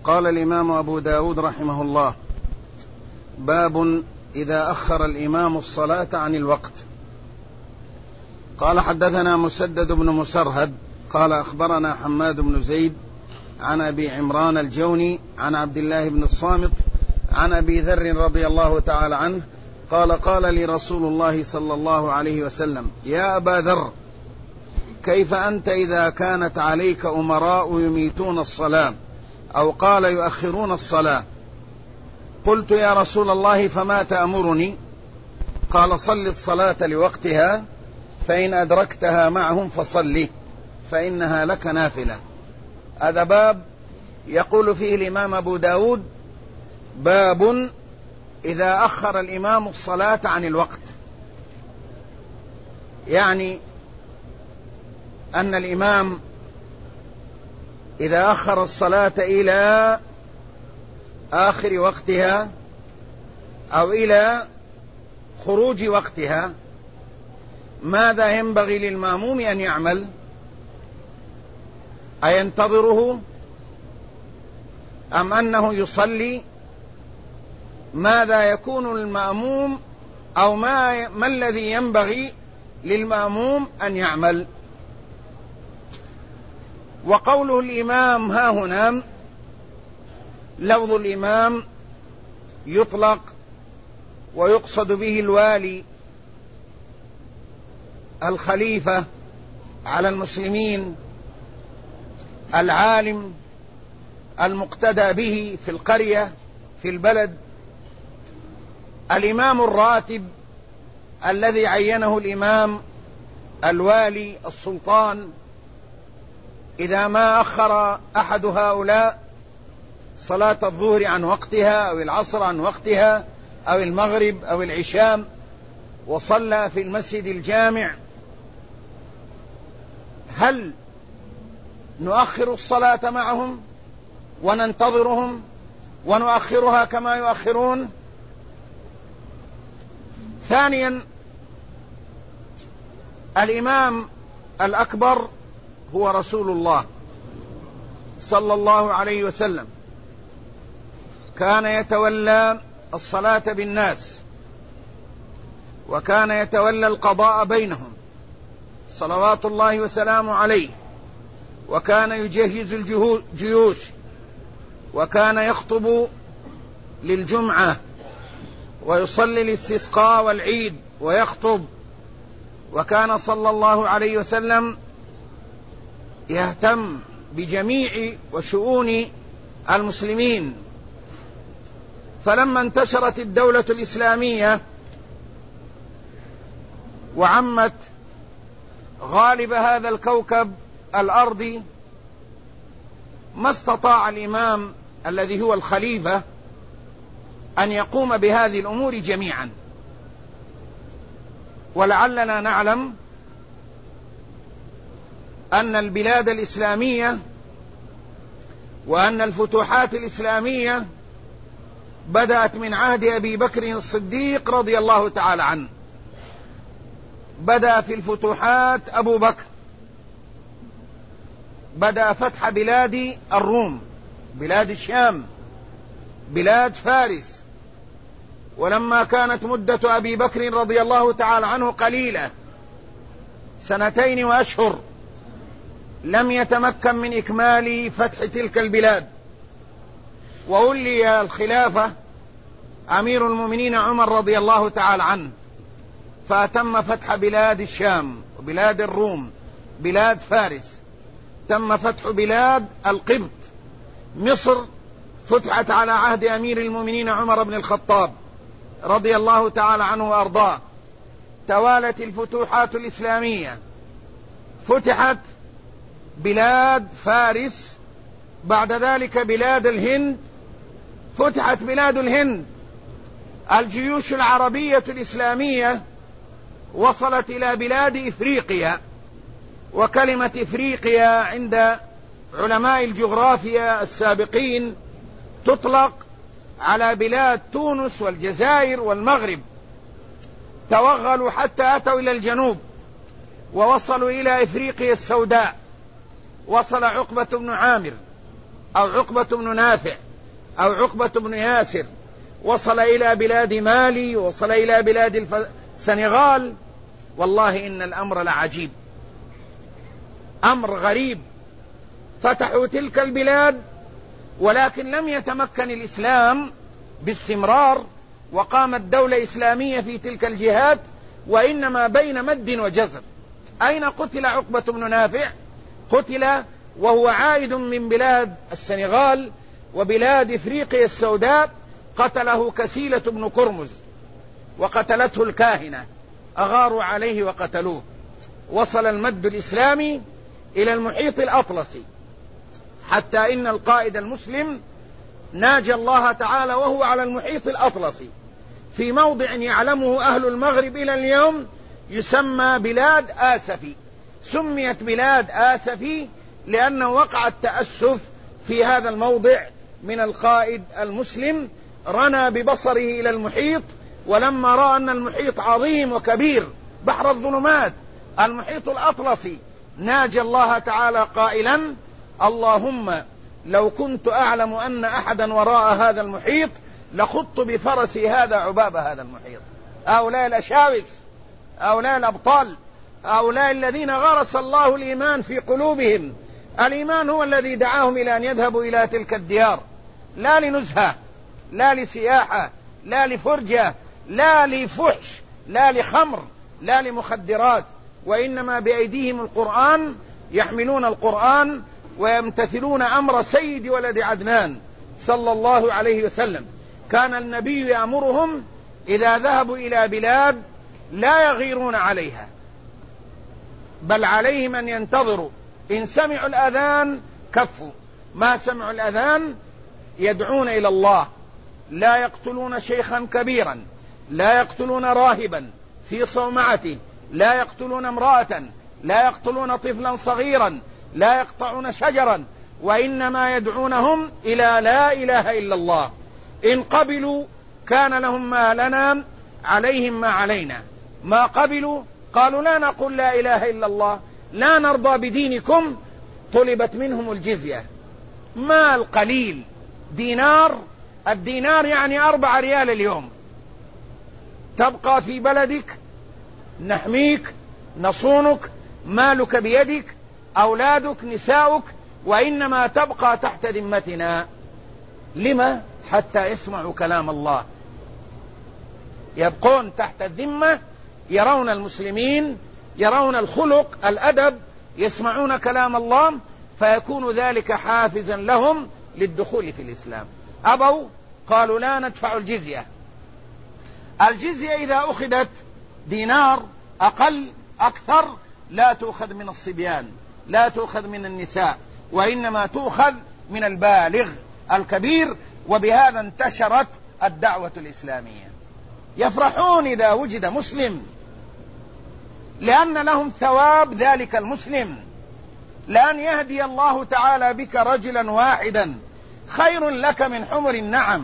قال الإمام أبو داود رحمه الله: باب إذا أخر الإمام الصلاة عن الوقت. قال: حدثنا مسدد بن مسرهد قال أخبرنا حماد بن زيد عن أبي عمران الجوني عن عبد الله بن الصامت عن أبي ذر رضي الله تعالى عنه قال: قال لي رسول الله صلى الله عليه وسلم: يا أبا ذر، كيف أنت إذا كانت عليك أمراء يميتون الصلاة، أو قال يؤخرون الصلاة؟ قلت: يا رسول الله، فما تأمرني؟ قال: صل الصلاة لوقتها، فإن أدركتها معهم فصلي، فإنها لك نافلة. هذا باب يقول فيه الإمام أبو داود: باب إذا أخر الإمام الصلاة عن الوقت، يعني أن الإمام إذا أخر الصلاة إلى آخر وقتها أو إلى خروج وقتها، ماذا ينبغي للمأموم أن يعمل؟ أينتظره أم أنه يصلي؟ ماذا يكون المأموم أو ما الذي ينبغي للمأموم أن يعمل؟ وقوله الإمام ها هنا، لفظ الإمام يطلق ويقصد به الوالي الخليفة على المسلمين، العالم المقتدى به في القرية في البلد، الإمام الراتب الذي عينه الإمام الوالي السلطان. إذا ما أخر أحد هؤلاء صلاة الظهر عن وقتها أو العصر عن وقتها أو المغرب أو العشاء وصلى في المسجد الجامع، هل نؤخر الصلاة معهم وننتظرهم ونؤخرها كما يؤخرون؟ ثانيا، الإمام الأكبر هو رسول الله صلى الله عليه وسلم، كان يتولى الصلاة بالناس، وكان يتولى القضاء بينهم صلوات الله وسلامه عليه، وكان يجهز الجيوش، وكان يخطب للجمعة ويصلي الاستسقاء والعيد ويخطب، وكان صلى الله عليه وسلم يهتم بجميع وشؤون المسلمين. فلما انتشرت الدولة الإسلامية وعمت غالب هذا الكوكب الأرضي، ما استطاع الإمام الذي هو الخليفة أن يقوم بهذه الأمور جميعا. ولعلنا نعلم أن البلاد الإسلامية وأن الفتوحات الإسلامية بدأت من عهد أبي بكر الصديق رضي الله تعالى عنه. بدأ في الفتوحات أبو بكر، بدأ فتح بلاد الروم، بلاد الشام، بلاد فارس. ولما كانت مدة أبي بكر رضي الله تعالى عنه قليلة، 2 وأشهر، لم يتمكن من إكمال فتح تلك البلاد، وولي الخلافة أمير المؤمنين عمر رضي الله تعالى عنه، فأتم فتح بلاد الشام وبلاد الروم، بلاد فارس، تم فتح بلاد القبط. مصر فتحت على عهد أمير المؤمنين عمر بن الخطاب رضي الله تعالى عنه وأرضاه. توالت الفتوحات الإسلامية، فتحت بلاد فارس، بعد ذلك بلاد الهند، فتحت بلاد الهند. الجيوش العربية الإسلامية وصلت إلى بلاد إفريقيا، وكلمة إفريقيا عند علماء الجغرافيا السابقين تطلق على بلاد تونس والجزائر والمغرب. توغلوا حتى أتوا إلى الجنوب ووصلوا إلى إفريقيا السوداء. وصل عقبة بن عامر أو عقبة بن نافع أو عقبة بن ياسر وصل إلى بلاد مالي ووصل إلى بلاد السنغال، والله إن الأمر لعجيب، أمر غريب. فتحوا تلك البلاد ولكن لم يتمكن الإسلام باستمرار وقامت دولة إسلامية في تلك الجهات، وإنما بين مد وجزر. أين قتل عقبة بن نافع؟ قتل وهو عائد من بلاد السنغال وبلاد إفريقيا السوداء، قتله كسيلة بن كرمز وقتلته الكاهنة، أغاروا عليه وقتلوه. وصل المد الإسلامي إلى المحيط الأطلسي، حتى إن القائد المسلم ناجى الله تعالى وهو على المحيط الأطلسي في موضع يعلمه أهل المغرب إلى اليوم يسمى بلاد آسفي. سميت بلاد آسفي لأنه وقع التأسف في هذا الموضع من القائد المسلم، رنى ببصره إلى المحيط، ولما رأى أن المحيط عظيم وكبير بحر الظلمات المحيط الأطلسي، ناجى الله تعالى قائلا: اللهم لو كنت أعلم أن أحدا وراء هذا المحيط لخضت بفرسي هذا عباب هذا المحيط. هؤلاء الأشاوس، هؤلاء الأبطال، هؤلاء الذين غرس الله الإيمان في قلوبهم. الإيمان هو الذي دعاهم إلى أن يذهبوا إلى تلك الديار، لا لنزهة، لا لسياحة، لا لفرجة، لا لفحش، لا لخمر، لا لمخدرات، وإنما بأيديهم القرآن، يحملون القرآن ويمتثلون أمر سيد ولد عدنان صلى الله عليه وسلم. كان النبي يأمرهم إذا ذهبوا إلى بلاد لا يغيرون عليها، بل عليهم أن ينتظروا، إن سمعوا الأذان كفوا، ما سمعوا الأذان يدعون إلى الله. لا يقتلون شيخا كبيرا، لا يقتلون راهبا في صومعته، لا يقتلون امرأة، لا يقتلون طفلا صغيرا، لا يقطعون شجرا، وإنما يدعونهم إلى لا إله إلا الله. إن قبلوا كان لهم ما لنا، عليهم ما علينا. ما قبلوا قالوا لا نقول لا إله إلا الله، لا نرضى بدينكم، طلبت منهم الجزية. مال قليل، دينار، الدينار يعني 4 ريال اليوم. تبقى في بلدك، نحميك، نصونك، مالك بيدك، أولادك، نساؤك، وإنما تبقى تحت ذمتنا. لما؟ حتى يسمعوا كلام الله، يبقون تحت الذمة، يرون المسلمين، يرون الخلق، الأدب، يسمعون كلام الله، فيكون ذلك حافزا لهم للدخول في الإسلام. أبوا، قالوا لا ندفع الجزية. الجزية إذا أخذت دينار، أقل أكثر، لا تؤخذ من الصبيان، لا تؤخذ من النساء، وإنما تؤخذ من البالغ الكبير. وبهذا انتشرت الدعوة الإسلامية. يفرحون إذا وجد مسلم، لأن لهم ثواب ذلك المسلم. لأن يهدي الله تعالى بك رجلا واحدا خير لك من حمر النعم.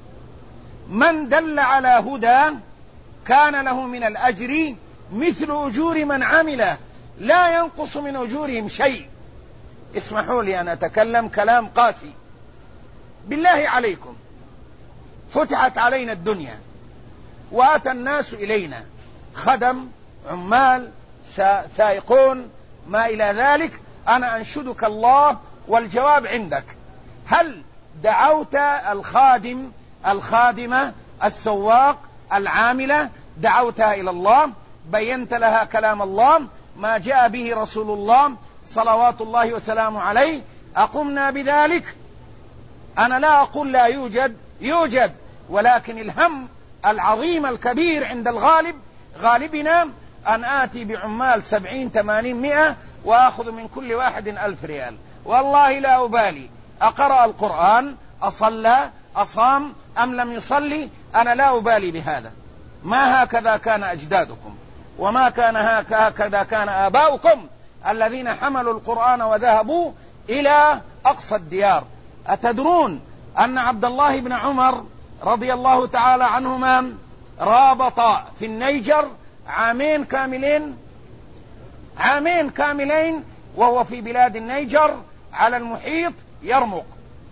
من دل على هدى كان له من الأجر مثل أجور من عمله، لا ينقص من أجورهم شيء. اسمحوا لي أن أتكلم كلام قاسي. بالله عليكم، فتحت علينا الدنيا وأتى الناس إلينا، خدم، عمال، سائقون، ما إلى ذلك. أنا أنشدك الله والجواب عندك. هل دعوت الخادم، الخادمة، السواق، العاملة، دعوتها إلى الله، بينت لها كلام الله، ما جاء به رسول الله صلوات الله وسلامه عليه، أقمنا بذلك؟ أنا لا أقول لا يوجد، يوجد، ولكن الهم العظيم الكبير عند غالبنا أن آتي بعمال 70 80 100 وأخذ من كل واحد 1000 ريال. والله لا أبالي أقرأ القرآن، أصلى، أصام أم لم يصلي، أنا لا أبالي بهذا. ما هكذا كان أجدادكم، وما كان هكذا كان آباؤكم الذين حملوا القرآن وذهبوا إلى أقصى الديار. أتدرون أن عبد الله بن عمر رضي الله تعالى عنهما رابط في النيجر 2 كاملين، 2 كاملين، وهو في بلاد النيجر على المحيط يرمق،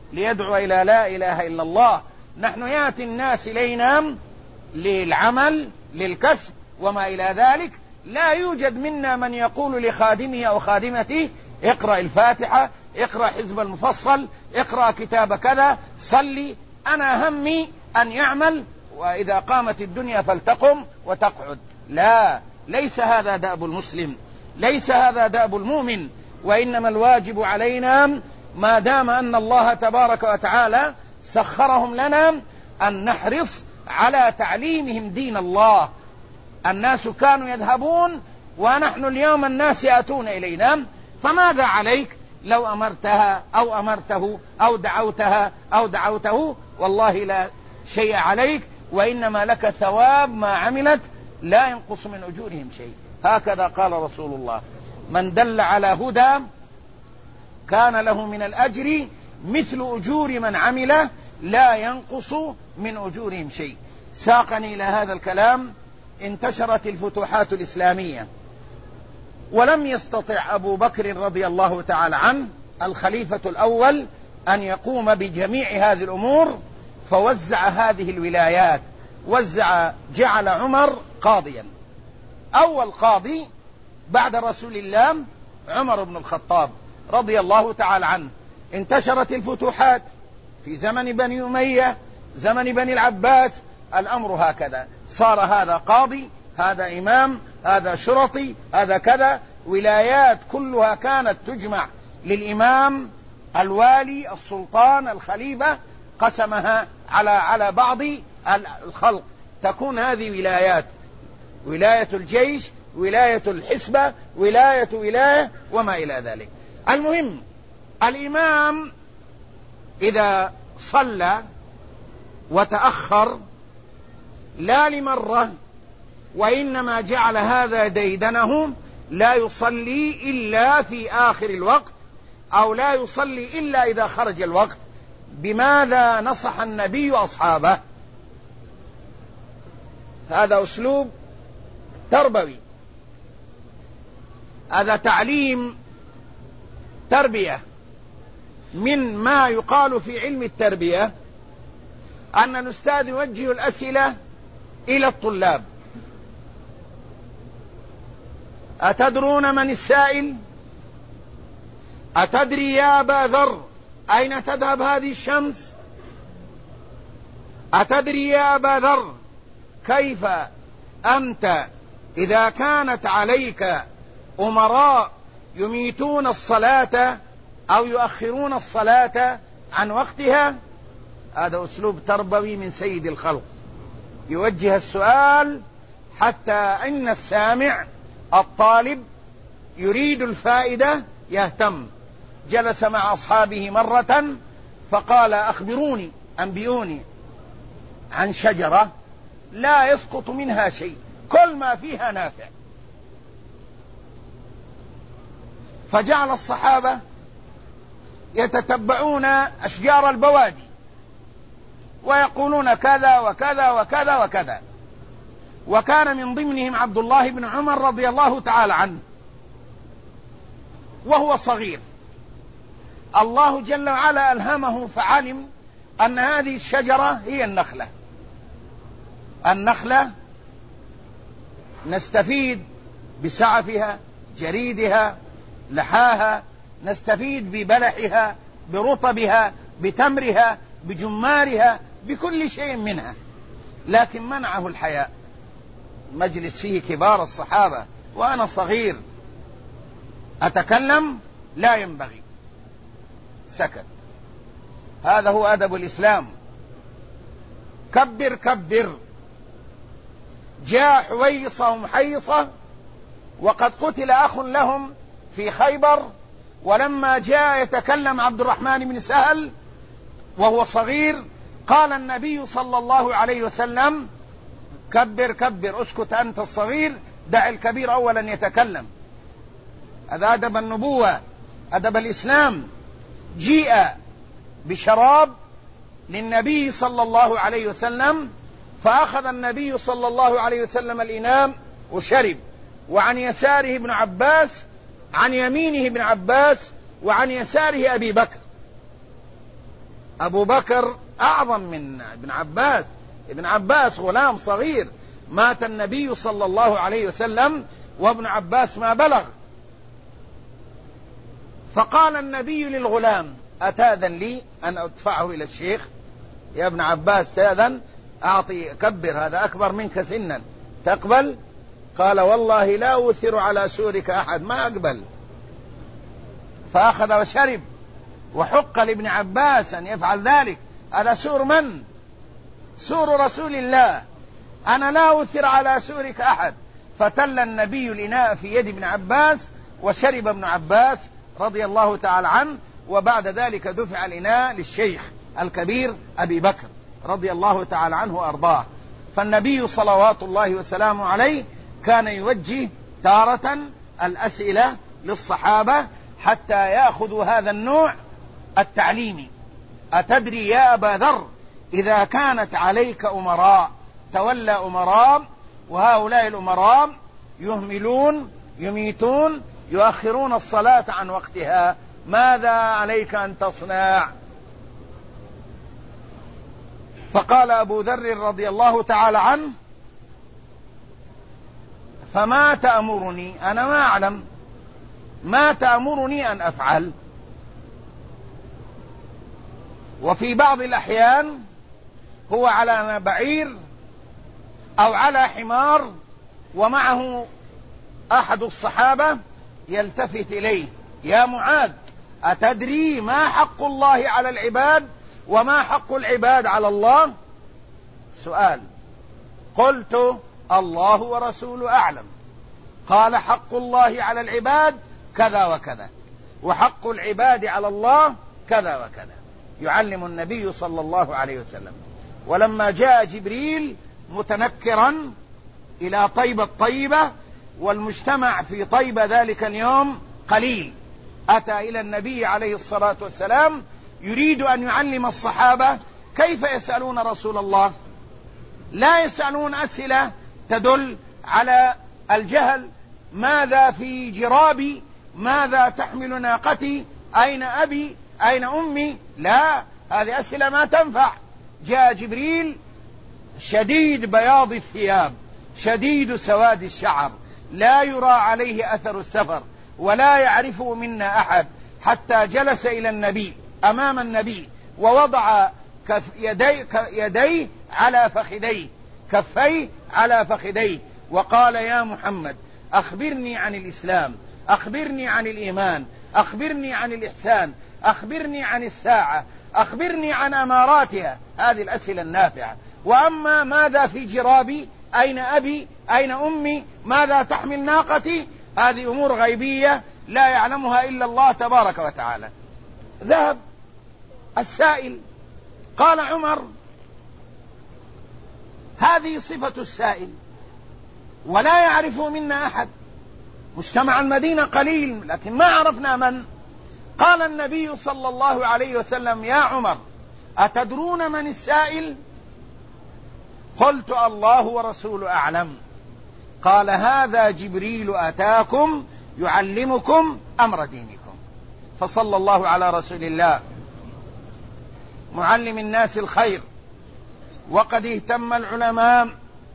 ليدعو إلى لا إله إلا الله. نحن يأتي الناس إلينا للعمل للكسب وما إلى ذلك، لا يوجد منا من يقول لخادمه أو خادمته اقرأ الفاتحة، اقرأ حزب المفصل، اقرأ كتاب كذا، صلي. أنا همي أن يعمل، وإذا قامت الدنيا فلتقم وتقعد. لا، ليس هذا دأب المسلم، ليس هذا دأب المؤمن. وإنما الواجب علينا ما دام أن الله تبارك وتعالى سخرهم لنا أن نحرص على تعليمهم دين الله. الناس كانوا يذهبون ونحن اليوم الناس يأتون إلينا، فماذا عليك لو أمرتها أو أمرته أو دعوتها أو دعوته؟ والله لا شيء عليك، وإنما لك ثواب ما عملت، لا ينقص من أجورهم شيء. هكذا قال رسول الله: من دل على هدى كان له من الأجر مثل أجور من عمله لا ينقص من أجورهم شيء. ساقني إلى هذا الكلام: انتشرت الفتوحات الإسلامية، ولم يستطع أبو بكر رضي الله تعالى عنه الخليفة الأول أن يقوم بجميع هذه الأمور، فوزع هذه الولايات، جعل عمر قاضيا. أول قاضي بعد رسول الله عمر بن الخطاب رضي الله تعالى عنه. انتشرت الفتوحات في زمن بني أمية، زمن بني العباس، الأمر هكذا، صار هذا قاضي، هذا إمام، هذا شرطي، هذا كذا. ولايات كلها كانت تجمع للإمام الوالي السلطان الخليفة، قسمها على بعض الخلق، تكون هذه ولايات: ولاية الجيش، ولاية الحسبة، ولاية وما إلى ذلك. المهم، الإمام إذا صلى وتأخر لا لمرة، وإنما جعل هذا ديدنه، لا يصلي إلا في آخر الوقت، أو لا يصلي إلا إذا خرج الوقت. بماذا نصح النبي أصحابه؟ هذا أسلوب تربوي، هذا تعليم تربية. من ما يقال في علم التربية أن الأستاذ يوجه الأسئلة إلى الطلاب: أتدرون من السائل؟ أتدري يا أبا ذر أين تذهب هذه الشمس؟ أتدري يا أبا ذر كيف أنت إذا كانت عليك أمراء يميتون الصلاة أو يؤخرون الصلاة عن وقتها؟ هذا أسلوب تربوي من سيد الخلق، يوجه السؤال حتى إن السامع الطالب يريد الفائدة يهتم. جلس مع أصحابه مرة فقال: أخبروني، أنبئوني عن شجرة لا يسقط منها شيء، كل ما فيها نافع. فجعل الصحابة يتتبعون أشجار البوادي ويقولون كذا وكذا وكذا وكذا، وكان من ضمنهم عبد الله بن عمر رضي الله تعالى عنه، وهو صغير. الله جل وعلا ألهمه فعلم أن هذه الشجرة هي النخلة. النخلة نستفيد بسعفها، جريدها، لحاها، نستفيد ببلحها، برطبها، بتمرها، بجمارها، بكل شيء منها، لكن منعه الحياء. مجلس فيه كبار الصحابة وأنا صغير أتكلم، لا ينبغي، سكت. هذا هو أدب الإسلام. كبر كبر. جاء حويصة ومحيصة وقد قتل أخ لهم في خيبر، ولما جاء يتكلم عبد الرحمن بن سهل وهو صغير قال النبي صلى الله عليه وسلم: كبر كبر، اسكت أنت الصغير، دع الكبير أولا يتكلم. هذا أدب النبوة، أدب الإسلام. جيء بشراب للنبي صلى الله عليه وسلم، فأخذ النبي صلى الله عليه وسلم الإناء وشرب، وعن يساره ابن عباس، عن يمينه ابن عباس، وعن يساره أبي بكر. أبو بكر أعظم من ابن عباس. ابن عباس غلام صغير، مات النبي صلى الله عليه وسلم وابن عباس ما بلغ. فقال النبي للغلام: أتأذن لي أن أدفعه إلى الشيخ؟ يا ابن عباس تأذن، أعطي كبر، هذا أكبر منك سنا، تقبل؟ قال: والله لا أوثر على سورك أحد، ما أقبل. فأخذ وشرب، وحق لابن عباس أن يفعل ذلك. هذا سور من؟ سور رسول الله، أنا لا أوثر على سورك أحد. فتل النبي الإناء في يد ابن عباس، وشرب ابن عباس رضي الله تعالى عنه. وبعد ذلك دفع الإناء للشيخ الكبير أبي بكر رضي الله تعالى عنه وأرضاه. فالنبي صلوات الله وسلامه عليه كان يوجه تارة الأسئلة للصحابة حتى يأخذوا هذا النوع التعليمي. أتدري يا أبا ذر إذا كانت عليك أمراء، تولى أمراء، وهؤلاء الأمراء يهملون، يميتون، يؤخرون الصلاة عن وقتها، ماذا عليك أن تصنع؟ فقال أبو ذر رضي الله تعالى عنه: فما تأمرني؟ أنا ما أعلم، ما تأمرني أن أفعل؟ وفي بعض الأحيان هو على بعير أو على حمار ومعه أحد الصحابة، يلتفت إليه: يا معاذ، أتدري ما حق الله على العباد وما حق العباد على الله؟ سؤال. قلت: الله ورسوله أعلم. قال: حق الله على العباد كذا وكذا، وحق العباد على الله كذا وكذا. يعلم النبي صلى الله عليه وسلم. ولما جاء جبريل متنكرا إلى طيبة، والمجتمع في طيبة ذلك اليوم قليل، أتى إلى النبي عليه الصلاة والسلام يريد أن يعلم الصحابة كيف يسألون رسول الله. لا يسألون أسئلة تدل على الجهل: ماذا في جرابي؟ ماذا تحمل ناقتي؟ أين أبي؟ أين أمي؟ لا، هذه أسئلة ما تنفع. جاء جبريل شديد بياض الثياب، شديد سواد الشعر، لا يرى عليه أثر السفر، ولا يعرفه منا أحد، حتى جلس إلى النبي أمام النبي ووضع يديه على فخذيه، كفيه على فخذيه، وقال: يا محمد، أخبرني عن الإسلام، أخبرني عن الإيمان، أخبرني عن الإحسان، أخبرني عن الساعة، أخبرني عن أماراتها. هذه الأسئلة النافعة. وأما ماذا في جرابي، أين أبي، أين أمي، ماذا تحمل ناقتي، هذه أمور غيبية لا يعلمها إلا الله تبارك وتعالى. ذهب السائل. قال عمر: هذه صفة السائل ولا يعرفه منا أحد، مجتمع المدينة قليل لكن ما عرفنا من. قال النبي صلى الله عليه وسلم: يا عمر، أتدرون من السائل؟ قلت: الله ورسوله أعلم. قال: هذا جبريل أتاكم يعلمكم أمر دينكم. فصلى الله على رسول الله معلم الناس الخير. وقد اهتم العلماء،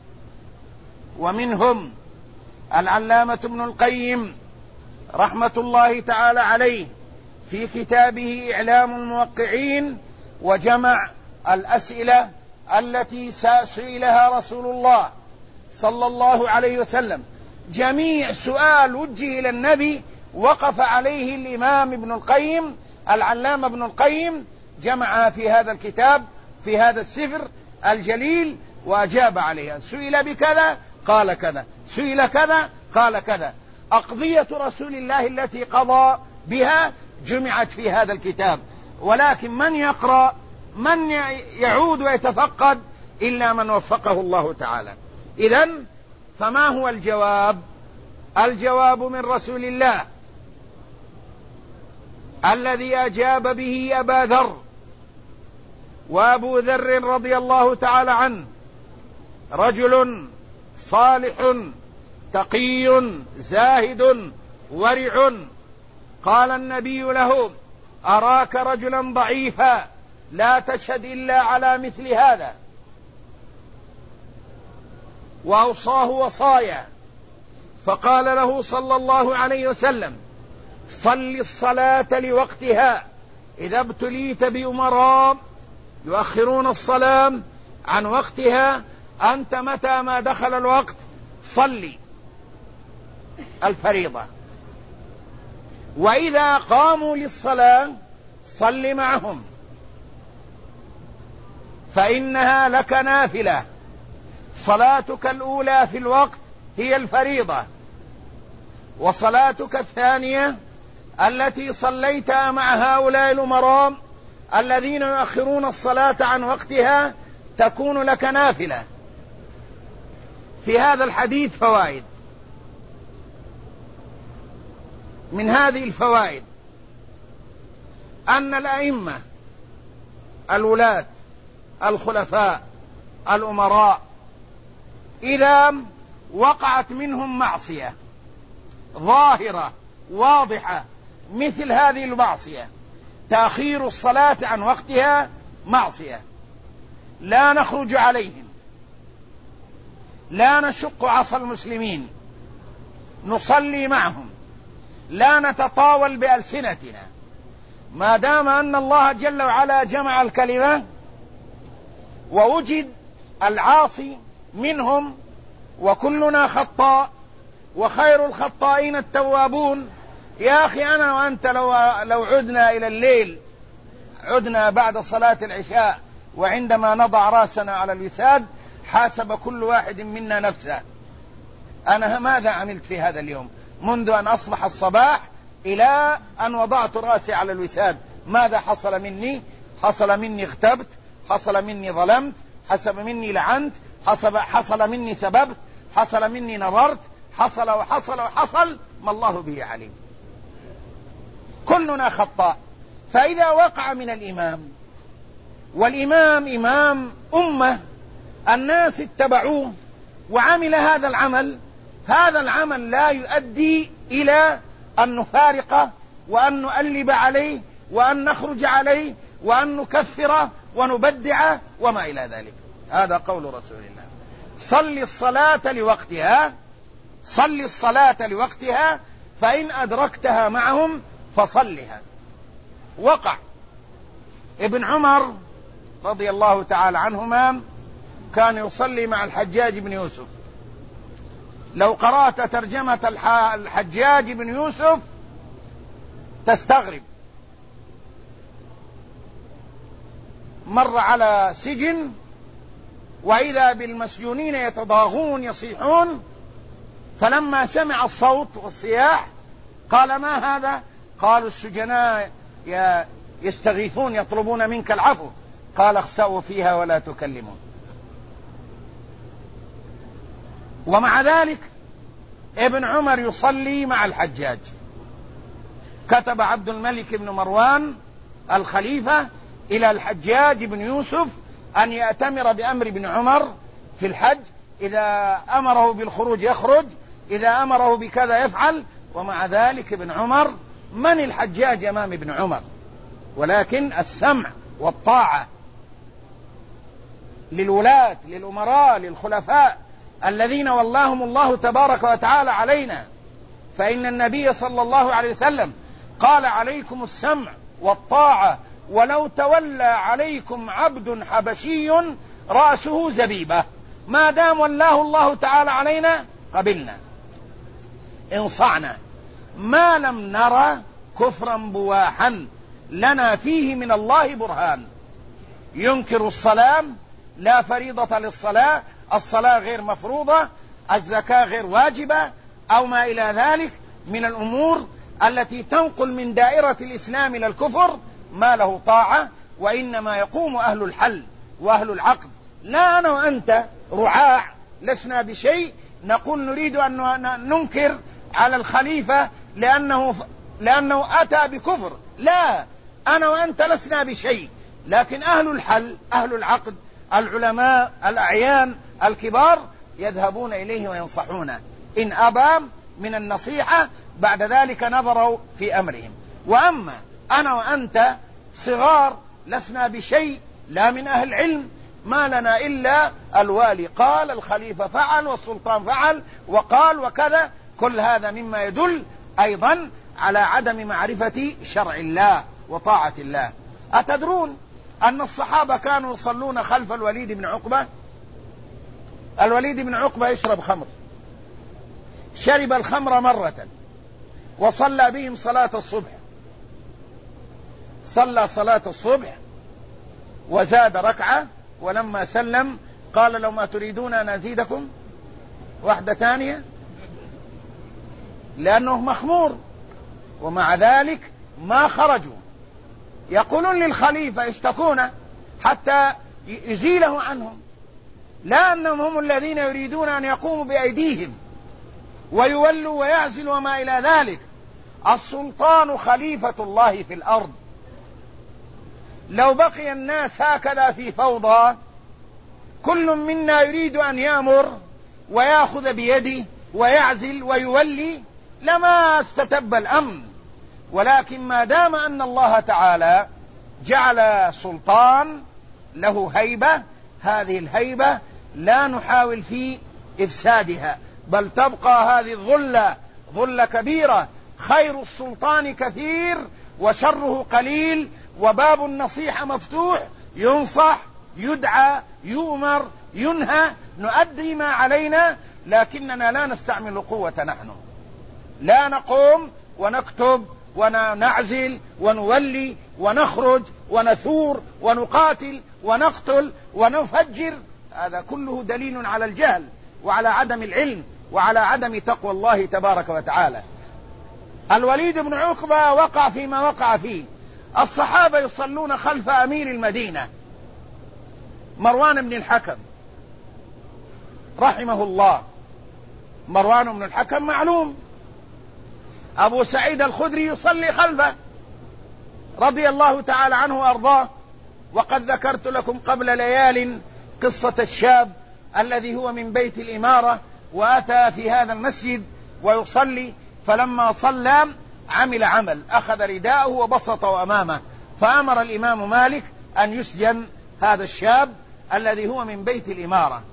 ومنهم العلامة ابن القيم رحمة الله تعالى عليه في كتابه إعلام الموقعين، وجمع الأسئلة التي سئلها رسول الله صلى الله عليه وسلم. جميع سؤال وجه إلى النبي وقف عليه الإمام ابن القيم، العلامة ابن القيم، جمعها في هذا الكتاب، في هذا السفر الجليل، وأجاب عليها. سئل بكذا قال كذا، سئل كذا قال كذا. أقضية رسول الله التي قضى بها جمعت في هذا الكتاب، ولكن من يقرأ، من يعود ويتفقد إلا من وفقه الله تعالى. إذن فما هو الجواب؟ الجواب من رسول الله الذي أجاب به أبا ذر. وأبو ذر رضي الله تعالى عنه رجل صالح تقي زاهد ورع. قال النبي له: أراك رجلا ضعيفا لا تشهد إلا على مثل هذا، وأوصاه وصايا، فقال له صلى الله عليه وسلم: صل الصلاة لوقتها. إذا ابتليت بأمراء يؤخرون الصلاة عن وقتها، أنت متى ما دخل الوقت صلي الفريضة، وإذا قاموا للصلاة صل معهم، فإنها لك نافلة. صلاتك الأولى في الوقت هي الفريضة، وصلاتك الثانية التي صليتها مع هؤلاء الأمراء الذين يؤخرون الصلاة عن وقتها تكون لك نافلة. في هذا الحديث فوائد. من هذه الفوائد أن الأئمة الولاة الخلفاء الأمراء إذا وقعت منهم معصية ظاهرة واضحة مثل هذه المعصية، تأخير الصلاة عن وقتها معصية، لا نخرج عليهم، لا نشق عصا المسلمين، نصلي معهم، لا نتطاول بألسنتنا، ما دام أن الله جل وعلا جمع الكلمة ووجد العاصي منهم، وكلنا خطاء وخير الخطائين التوابون. يا أخي أنا وأنت لو عدنا إلى الليل، عدنا بعد صلاة العشاء، وعندما نضع رأسنا على الوساد حاسب كل واحد منا نفسه: أنا ماذا عملت في هذا اليوم منذ أن أصبح الصباح إلى أن وضعت رأسي على الوساد؟ ماذا حصل مني؟ حصل مني اغتبت، حصل مني ظلمت، حصل مني لعنت، حصل مني سببت، حصل مني نظرت، حصل وحصل وحصل، ما الله به عليم. كلنا خطاء. فإذا وقع من الإمام، والإمام إمام أمة الناس اتبعوه وعمل هذا العمل، هذا العمل لا يؤدي إلى أن نفارقه وأن نؤلب عليه وأن نخرج عليه وأن نكفره ونبدعه وما إلى ذلك. هذا قول رسول الله: صل الصلاة لوقتها، صل الصلاة لوقتها، فإن أدركتها معهم فصلها. وقع ابن عمر رضي الله تعالى عنهما كان يصلي مع الحجاج بن يوسف. لو قرأت ترجمة الحجاج بن يوسف تستغرب. مر على سجن وإذا بالمسجونين يتضاغون يصيحون، فلما سمع الصوت والصياح قال: ما هذا؟ قالوا: السجناء يستغيثون يطلبون منك العفو. قال: اخسأوا فيها ولا تكلمون. ومع ذلك ابن عمر يصلي مع الحجاج. كتب عبد الملك بن مروان الخليفة إلى الحجاج بن يوسف أن يأتمر بأمر ابن عمر في الحج، إذا أمره بالخروج يخرج، إذا أمره بكذا يفعل. ومع ذلك ابن عمر، من الحجاج أمام ابن عمر؟ ولكن السمع والطاعة للولاة للأمراء للخلفاء الذين ولاهم الله تبارك وتعالى علينا. فإن النبي صلى الله عليه وسلم قال: عليكم السمع والطاعة، ولو تولى عليكم عبد حبشي رأسه زبيبة، ما دام ولاه الله تعالى علينا قبلنا انصعنا، ما لم نرى كفرا بواحا لنا فيه من الله برهان. ينكر الصلاة، لا فريضة للصلاة، الصلاة غير مفروضة، الزكاة غير واجبة، أو ما إلى ذلك من الأمور التي تنقل من دائرة الإسلام إلى الكفر، ما له طاعة. وإنما يقوم أهل الحل وأهل العقد. لا أنا وأنت رعاع لسنا بشيء نقول نريد أن ننكر على الخليفة لأنه أتى بكفر. لا، أنا وأنت لسنا بشيء، لكن أهل الحل أهل العقد العلماء الأعيان الكبار يذهبون إليه وينصحونه. إن أبى من النصيحة بعد ذلك نظروا في أمرهم. وأما أنا وأنت صغار لسنا بشيء، لا من أهل العلم، ما لنا إلا الوالي قال، الخليفة فعل، والسلطان فعل وقال وكذا. كل هذا مما يدل أيضا على عدم معرفة شرع الله وطاعة الله. أتدرون أن الصحابة كانوا يصلون خلف الوليد بن عقبة؟ الوليد بن عقبة يشرب خمر، شرب الخمر مرة وصلى بهم صلاة الصبح، صلى صلاة الصبح وزاد ركعة، ولما سلم قال: لو ما تريدون أن أزيدكم واحدة ثانية، لأنه مخمور. ومع ذلك ما خرجوا، يقولون للخليفة يشتكون حتى يزيله عنهم، لا أنهم هم الذين يريدون أن يقوموا بأيديهم ويولوا ويعزلوا وما إلى ذلك. السلطان خليفة الله في الأرض. لو بقي الناس هكذا في فوضى، كل منا يريد أن يأمر ويأخذ بيده ويعزل ويولي، لما استتب الأمن. ولكن ما دام أن الله تعالى جعل سلطان له هيبة، هذه الهيبة لا نحاول في إفسادها، بل تبقى هذه الظلة ظلة كبيرة. خير السلطان كثير وشره قليل، وباب النصيحة مفتوح، ينصح، يدعى، يؤمر، ينهى، نؤدي ما علينا، لكننا لا نستعمل القوة. نحن لا نقوم ونكتب ونعزل ونولي ونخرج ونثور ونقاتل ونقتل ونفجر. هذا كله دليل على الجهل وعلى عدم العلم وعلى عدم تقوى الله تبارك وتعالى. الوليد بن عقبة وقع فيما وقع فيه. الصحابة يصلون خلف أمير المدينة مروان بن الحكم رحمه الله. مروان بن الحكم معلوم، أبو سعيد الخدري يصلي خلفه رضي الله تعالى عنه وأرضاه. وقد ذكرت لكم قبل ليال قصة الشاب الذي هو من بيت الإمارة وأتى في هذا المسجد ويصلي، فلما صلى عمل أخذ رداءه وبسطه أمامه، فأمر الإمام مالك أن يسجن هذا الشاب الذي هو من بيت الإمارة.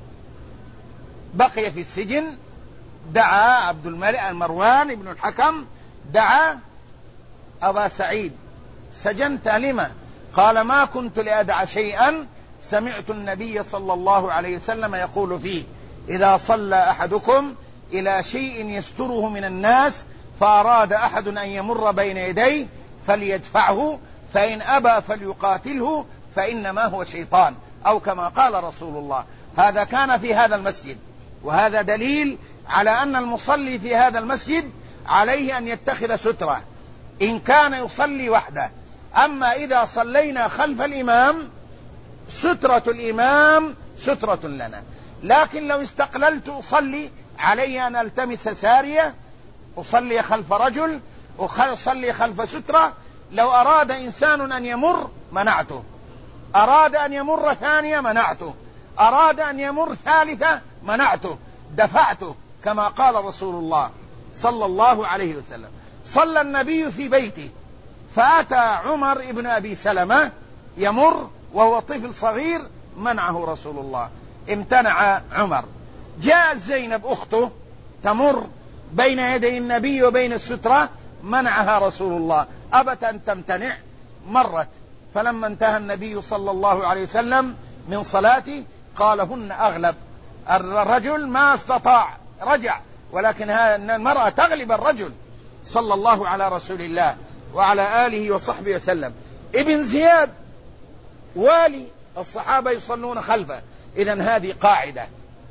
بقي في السجن. دعا عبد الملك مروان بن الحكم، دعا أبا سعيد: سجنت لما؟ قال: ما كنت لأدع شيئا سمعت النبي صلى الله عليه وسلم يقول فيه: إذا صلى أحدكم إلى شيء يستره من الناس فأراد أحد أن يمر بين يديه فليدفعه، فإن أبى فليقاتله، فإنما هو شيطان، أو كما قال رسول الله. هذا كان في هذا المسجد، وهذا دليل على أن المصلي في هذا المسجد عليه أن يتخذ سترة إن كان يصلي وحده. أما إذا صلينا خلف الإمام، سترة الإمام سترة لنا. لكن لو استقللت أصلي، علي أن ألتمس سارية، أصلي خلف رجل، أصلي خلف سترة. لو أراد إنسان أن يمر منعته، أراد أن يمر ثانية منعته، أراد أن يمر ثالثة منعته، دفعته، كما قال رسول الله صلى الله عليه وسلم. صلى النبي في بيته، فأتى عمر ابن أبي سلمة يمر وهو طفل صغير، منعه رسول الله، امتنع عمر. جاء زينب أخته تمر بين يدي النبي وبين السترة، منعها رسول الله، أبت أن تمتنع، مرت. فلما انتهى النبي صلى الله عليه وسلم من صلاته قال: هن أغلب. الرجل ما استطاع، رجع، ولكن المرأة تغلب الرجل. صلى الله على رسول الله وعلى آله وصحبه وسلم. ابن زياد والي، الصحابة يصلون خلفه. إذن هذه قاعدة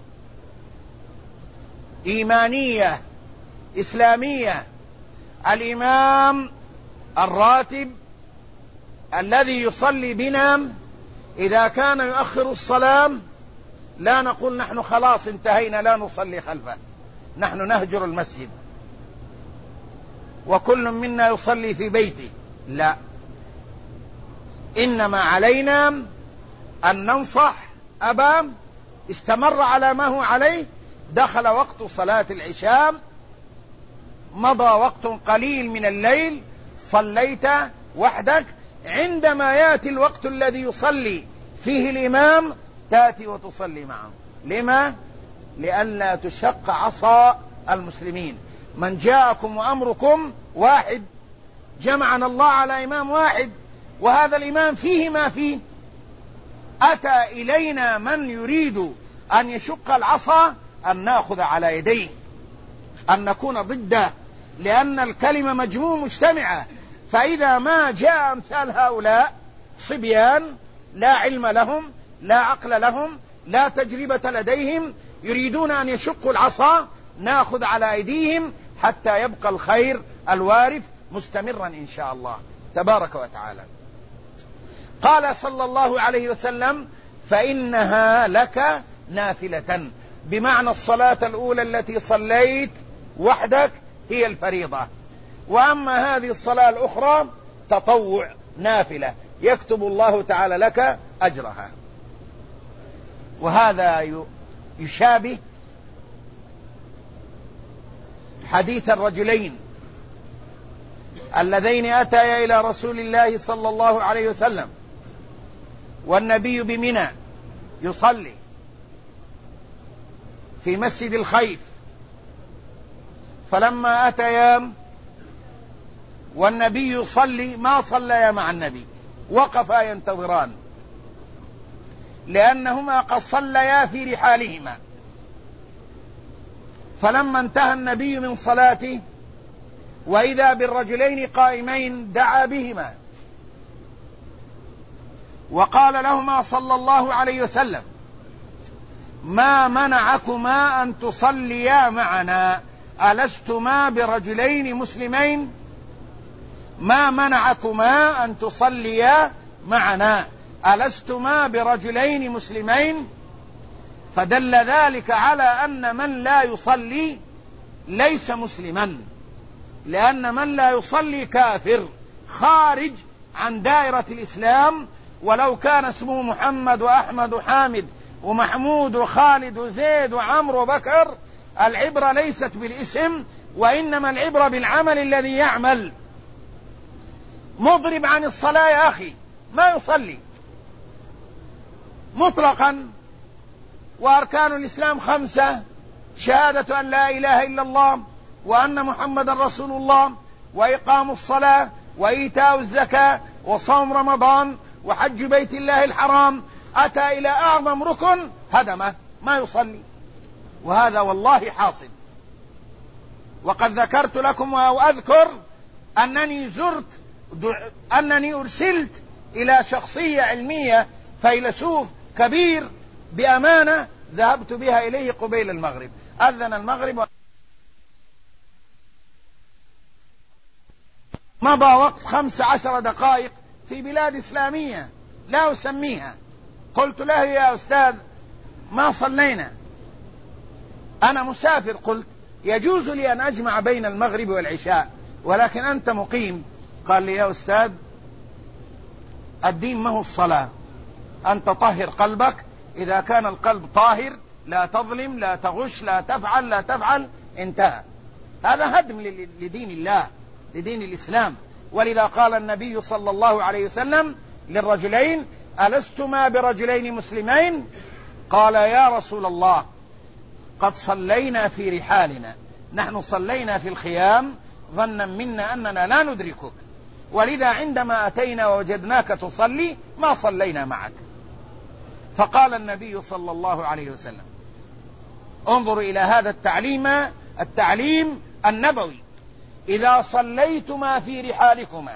إيمانية إسلامية. الإمام الراتب الذي يصلي بنا إذا كان يؤخر الصلاة، لا نقول نحن خلاص انتهينا لا نصلي خلفه، نحن نهجر المسجد وكل منا يصلي في بيته، لا، إنما علينا أن ننصح. أبا استمر على ما هو عليه، دخل وقت صلاة العشاء، مضى وقت قليل من الليل، صليت وحدك، عندما يأتي الوقت الذي يصلي فيه الإمام تأتي وتصلي معه. لما؟ لئلا تشق عصا المسلمين. من جاءكم وأمركم واحد، جمعنا الله على إمام واحد، وهذا الإمام فيه ما فيه. أتى إلينا من يريد أن يشق العصا أن نأخذ على يديه، أن نكون ضده، لأن الكلمة مجموع مجتمعة. فإذا ما جاء أمثال هؤلاء صبيان لا علم لهم، لا عقل لهم، لا تجربة لديهم، يريدون أن يشقوا العصا، نأخذ على أيديهم حتى يبقى الخير الوارث مستمرا إن شاء الله تبارك وتعالى. قال صلى الله عليه وسلم: فإنها لك نافلة، بمعنى الصلاة الأولى التي صليت وحدك هي الفريضة، وأما هذه الصلاة الأخرى تطوع نافلة يكتب الله تعالى لك أجرها. وهذا يشابه حديث الرجلين اللذين أتيا إلى رسول الله صلى الله عليه وسلم والنبي بمنى يصلي في مسجد الخيف، فلما أتيا والنبي يصلي ما صليا مع النبي، وقفا ينتظران، لأنهما قد صليا في رحالهما. فلما انتهى النبي من صلاته وإذا بالرجلين قائمين دعا بهما وقال لهما صلى الله عليه وسلم: ما منعكما أن تصليا معنا؟ ألستما برجلين مسلمين؟ ما منعكما أن تصليا معنا؟ ألستما برجلين مسلمين؟ فدل ذلك على أن من لا يصلي ليس مسلما، لأن من لا يصلي كافر خارج عن دائرة الإسلام، ولو كان اسمه محمد وأحمد وحامد ومحمود وخالد وزيد وعمر وبكر. العبرة ليست بالاسم، وإنما العبرة بالعمل الذي يعمل. مضرب عن الصلاة يا أخي ما يصلي مطلقا، وأركان الإسلام 5: شهادة أن لا إله إلا الله وأن محمد رسول الله، وإقام الصلاة، وإيتاء الزكاة، وصوم رمضان، وحج بيت الله الحرام. أتى إلى أعظم ركن هدمه ما يصلي، وهذا والله حاصل. وقد ذكرت لكم وأذكر أنني أرسلت إلى شخصية علمية فيلسوف كبير بأمانة، ذهبت بها إليه قبيل المغرب، أذن المغرب مضى وقت 15 دقائق في بلاد إسلامية لا أسميها. قلت له: يا أستاذ ما صلينا، أنا مسافر. قلت: يجوز لي أن أجمع بين المغرب والعشاء، ولكن أنت مقيم. قال لي: يا أستاذ الدين ما هو الصلاة، أن تطهر قلبك، إذا كان القلب طاهر لا تظلم، لا تغش، لا تفعل، انتهى. هذا هدم لدين الله، لدين الإسلام. ولذا قال النبي صلى الله عليه وسلم للرجلين: ألستما برجلين مسلمين؟ قال: يا رسول الله قد صلينا في رحالنا، نحن صلينا في الخيام ظنا منا أننا لا ندركك، ولذا عندما أتينا ووجدناك تصلي ما صلينا معك. فقال النبي صلى الله عليه وسلم: انظروا إلى هذا التعليم النبوي: إذا صليتما في رحالكما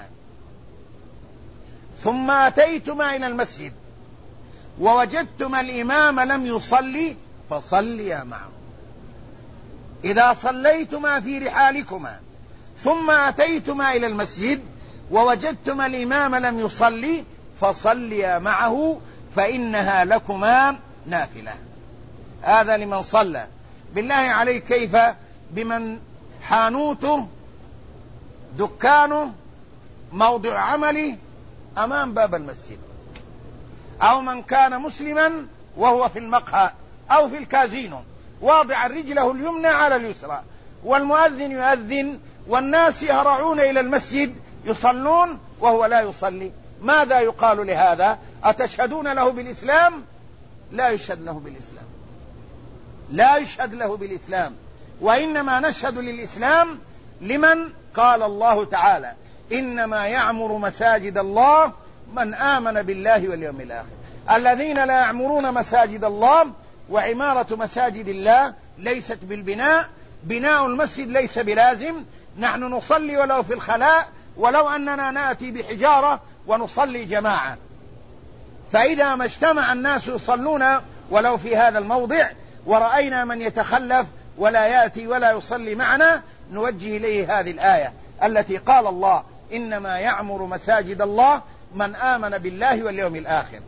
ثم أتيتما إلى المسجد ووجدتما الإمام لم يصلي فصليا معه. إذا صليتما في رحالكما ثم أتيتما إلى المسجد ووجدتما الإمام لم يصلي فصليا معه، فإنها لكما نافلة. هذا لمن صلى. بالله عليك كيف بمن حانوته، دكانه، موضع عمله أمام باب المسجد، أو من كان مسلما وهو في المقهى أو في الكازينو واضع رجله اليمنى على اليسرى، والمؤذن يؤذن والناس يهرعون إلى المسجد يصلون وهو لا يصلي. ماذا يقال لهذا؟ أتشهدون له بالإسلام؟ لا يشهد له بالإسلام، لا يشهد له بالإسلام، وإنما نشهد للإسلام لمن قال الله تعالى إنما يعمر مساجد الله من آمن بالله واليوم الآخر. الذين لا يعمرون مساجد الله، وعمارة مساجد الله ليست بالبناء، بناء المسجد ليس بلازم، نحن نصلي ولو في الخلاء، ولو أننا نأتي بحجارة ونصلي جماعة. فإذا ما اجتمع الناس يصلون ولو في هذا الموضع ورأينا من يتخلف ولا يأتي ولا يصلي معنا، نوجه إليه هذه الآية التي قال الله إنما يعمر مساجد الله من آمن بالله واليوم الآخر.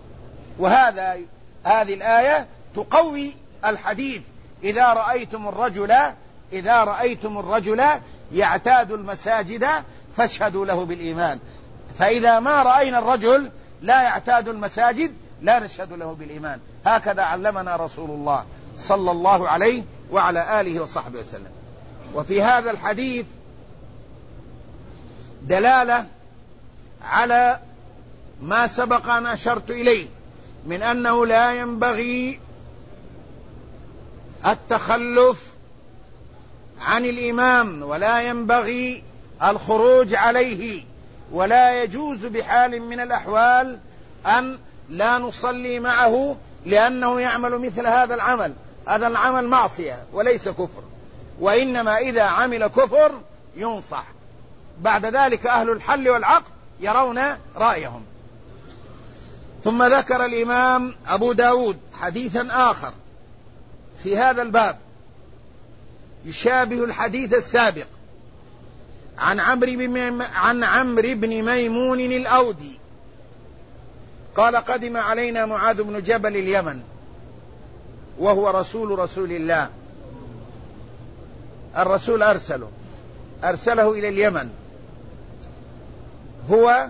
هذه الآية تقوي الحديث إذا رأيتم الرجل يعتاد المساجد فاشهدوا له بالإيمان. فإذا ما رأينا الرجل لا يعتاد المساجد لا نشهد له بالإيمان. هكذا علمنا رسول الله صلى الله عليه وعلى آله وصحبه وسلم. وفي هذا الحديث دلالة على ما سبق أن أشرت إليه من أنه لا ينبغي التخلف عن الإمام، ولا ينبغي الخروج عليه، ولا يجوز بحال من الأحوال أن لا نصلي معه لأنه يعمل مثل هذا العمل. هذا العمل معصية وليس كفر، وإنما إذا عمل كفر ينصح. بعد ذلك أهل الحل والعقد يرون رأيهم. ثم ذكر الإمام أبو داود حديثا آخر في هذا الباب يشابه الحديث السابق عن عمرو بن ميمون الأودي قال قدم علينا معاذ بن جبل اليمن وهو رسول الله. الرسول أرسله إلى اليمن هو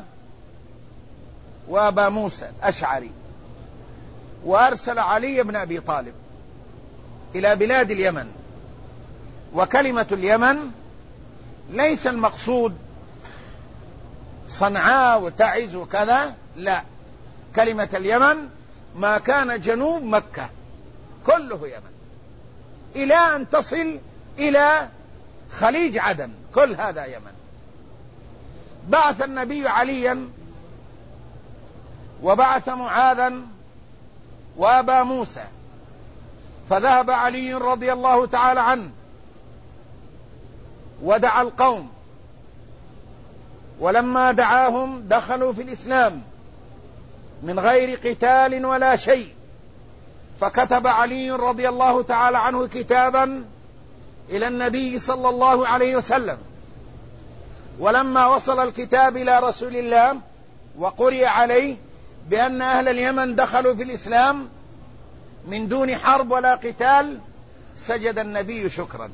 وأبا موسى الأشعري، وأرسل علي بن أبي طالب إلى بلاد اليمن. وكلمة اليمن ليس المقصود صنعاء وتعز وكذا، لا، كلمة اليمن ما كان جنوب مكة كله يمن إلى أن تصل إلى خليج عدن، كل هذا يمن. بعث النبي عليا وبعث معاذا وأبا موسى، فذهب علي رضي الله تعالى عنه ودعا القوم، ولما دعاهم دخلوا في الإسلام من غير قتال ولا شيء. فكتب علي رضي الله تعالى عنه كتابا إلى النبي صلى الله عليه وسلم، ولما وصل الكتاب إلى رسول الله وقرئ عليه بأن أهل اليمن دخلوا في الإسلام من دون حرب ولا قتال، سجد النبي شكرا.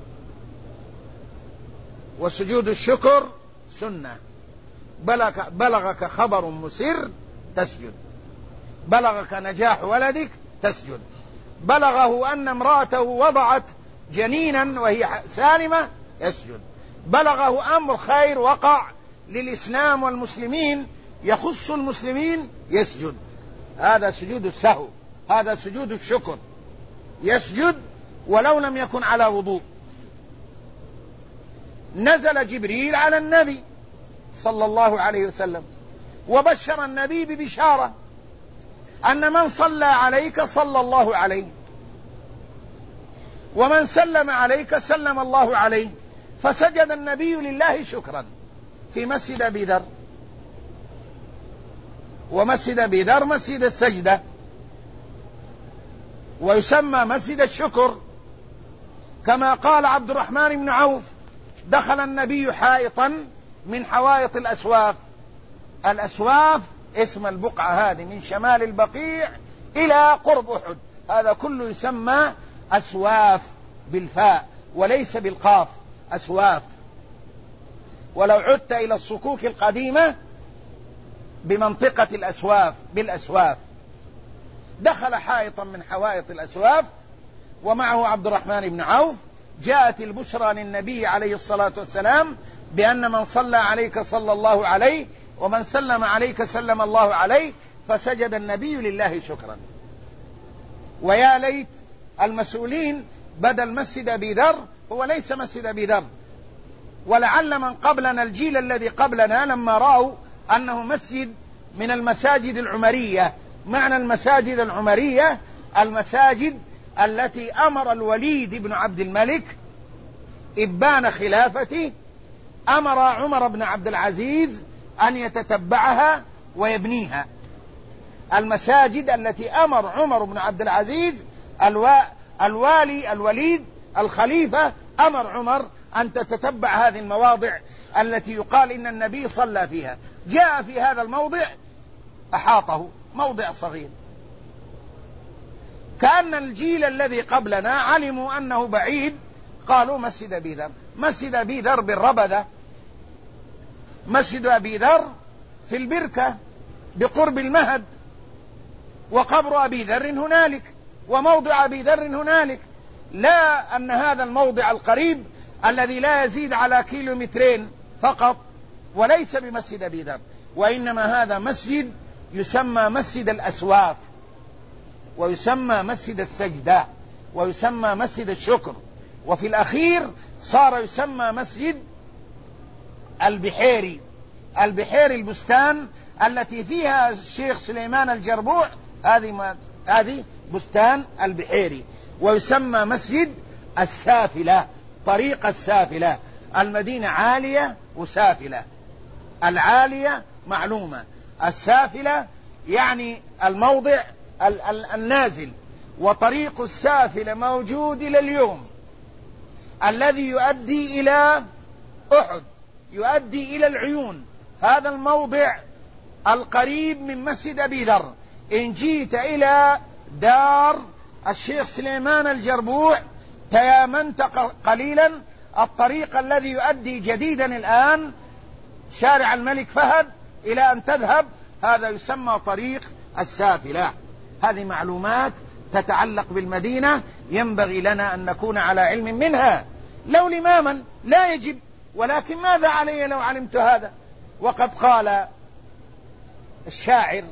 وسجود الشكر سنة. بلغك خبر مسر تسجد، بلغك نجاح ولدك تسجد، بلغه أن امرأته وضعت جنينا وهي سالمة يسجد، بلغه أمر خير وقع للإسلام والمسلمين يخص المسلمين يسجد. هذا سجود السهو، هذا سجود الشكر، يسجد ولو لم يكن على وضوء. نزل جبريل على النبي صلى الله عليه وسلم وبشر النبي ببشارة أن من صلى عليك صلى الله عليه، ومن سلم عليك سلم الله عليه. فسجد النبي لله شكرا في مسجد أبي ذر، ومسجد أبي ذر مسجد السجدة، ويسمى مسجد الشكر. كما قال عبد الرحمن بن عوف دخل النبي حائطا من حوائط الأسواف. الأسواف اسم البقعة هذه من شمال البقيع إلى قرب أحد، هذا كله يسمى أسواف بالفاء وليس بالقاف، أسواف. ولو عدت إلى الصكوك القديمة بمنطقة الأسواف بالأسواف. دخل حائطا من حوائط الأسواف ومعه عبد الرحمن بن عوف. جاءت البشرى للنبي عليه الصلاة والسلام بأن من صلى عليك صلى الله عليه ومن سلم عليك سلم الله عليه، فسجد النبي لله شكرا. ويا ليت المسؤولين بدل مسجد أبي ذر هو ليس مسجد أبي ذر، ولعل من قبلنا الجيل الذي قبلنا لما رأوا أنه مسجد من المساجد العمرية. معنى المساجد العمرية المساجد التي أمر الوليد بن عبد الملك إبان خلافته، أمر عمر بن عبد العزيز أن يتتبعها ويبنيها. المساجد التي أمر عمر بن عبد العزيز الوليد الخليفة أمر عمر أن تتتبع هذه المواضع التي يقال إن النبي صلى فيها. جاء في هذا الموضع أحاطه موضع صغير، كأن الجيل الذي قبلنا علموا أنه بعيد، قالوا مسجد أبي ذر. مسجد أبي ذر بالربذة، مسجد أبي ذر في البركة بقرب المهد، وقبر أبي ذر هنالك، وموضع أبي ذر هنالك. لا أن هذا الموضع القريب الذي لا يزيد على 2 كيلومترين فقط وليس بمسجد أبي ذر، وإنما هذا مسجد يسمى مسجد الأسواف، ويسمى مسجد السجدة، ويسمى مسجد الشكر، وفي الأخير صار يسمى مسجد البحيري. البحيري البستان التي فيها الشيخ سليمان الجربوع، هذه بستان البحيري. ويسمى مسجد السافلة، طريق السافلة. المدينة عالية وسافلة، العالية معلومة، السافلة يعني الموضع النازل. وطريق السافلة موجود إلى اليوم، الذي يؤدي إلى أحد، يؤدي إلى العيون. هذا الموضع القريب من مسجد أبي ذر. إن جيت إلى دار الشيخ سليمان الجربوع تيامنت قليلا، الطريق الذي يؤدي جديدا الآن شارع الملك فهد إلى أن تذهب، هذا يسمى طريق السافلة. هذه معلومات تتعلق بالمدينة ينبغي لنا أن نكون على علم منها. لو لماما لا يجب، ولكن ماذا علي لو علمت هذا؟ وقد قال الشاعر: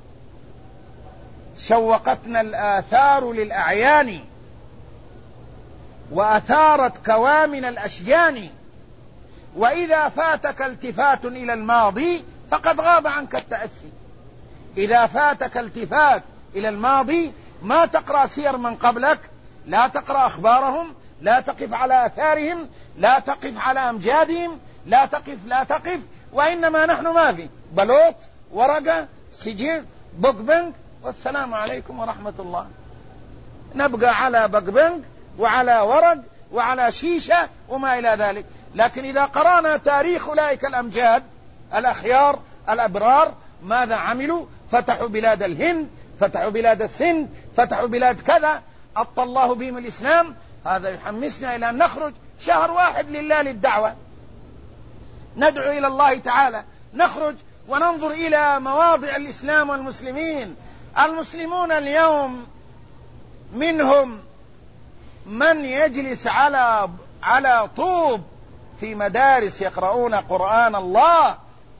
شوقتنا الآثار للأعيان وأثارت كوامن الأشجان، وإذا فاتك التفات إلى الماضي فقد غاب عنك التأسي. إذا فاتك التفات إلى الماضي ما تقرأ سير من قبلك، لا تقرأ أخبارهم، لا تقف على آثارهم، لا تقف على أمجادهم، لا تقف، وإنما نحن ما في بلوط، ورقة، سجل، بقبنج، والسلام عليكم ورحمة الله. نبقى على بقبنج وعلى ورق وعلى شيشة وما إلى ذلك. لكن إذا قرأنا تاريخ أولئك الأمجاد الأخيار الأبرار ماذا عملوا؟ فتحوا بلاد الهند، فتحوا بلاد السند، فتحوا بلاد كذا، أبطى الله بهم الإسلام. هذا يحمسنا إلى أن نخرج شهر واحد لله للدعوة، ندعو إلى الله تعالى، نخرج وننظر إلى مواضع الإسلام والمسلمين. المسلمون اليوم منهم من يجلس على طوب في مدارس يقرؤون قرآن الله،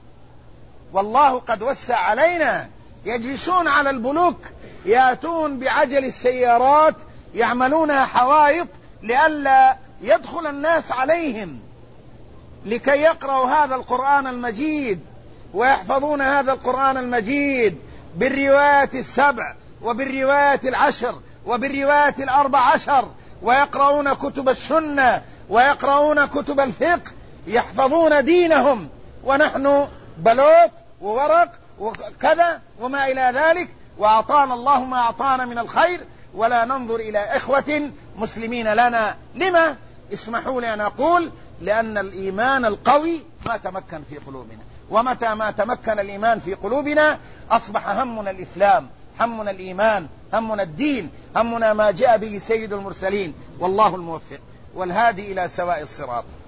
والله قد وسع علينا، يجلسون على البلوك، يأتون بعجل السيارات يعملونها حوائط لئلا يدخل الناس عليهم، لكي يقرأوا هذا القرآن المجيد ويحفظون هذا القرآن المجيد بالروايات 7 وبالروايات 10 وبالروايات 14، ويقرؤون كتب السنة ويقرؤون كتب الفقه، يحفظون دينهم، ونحن بلوت وورق وكذا وما إلى ذلك. وأعطانا الله ما أعطانا من الخير، ولا ننظر إلى إخوة مسلمين لنا. لما؟ اسمحوا لي أن أقول: لأن الإيمان القوي ما تمكن في قلوبنا، ومتى ما تمكن الإيمان في قلوبنا أصبح همنا الإسلام، همنا الإيمان، همنا الدين، همنا ما جاء به سيد المرسلين. والله الموفق والهادي إلى سواء الصراط.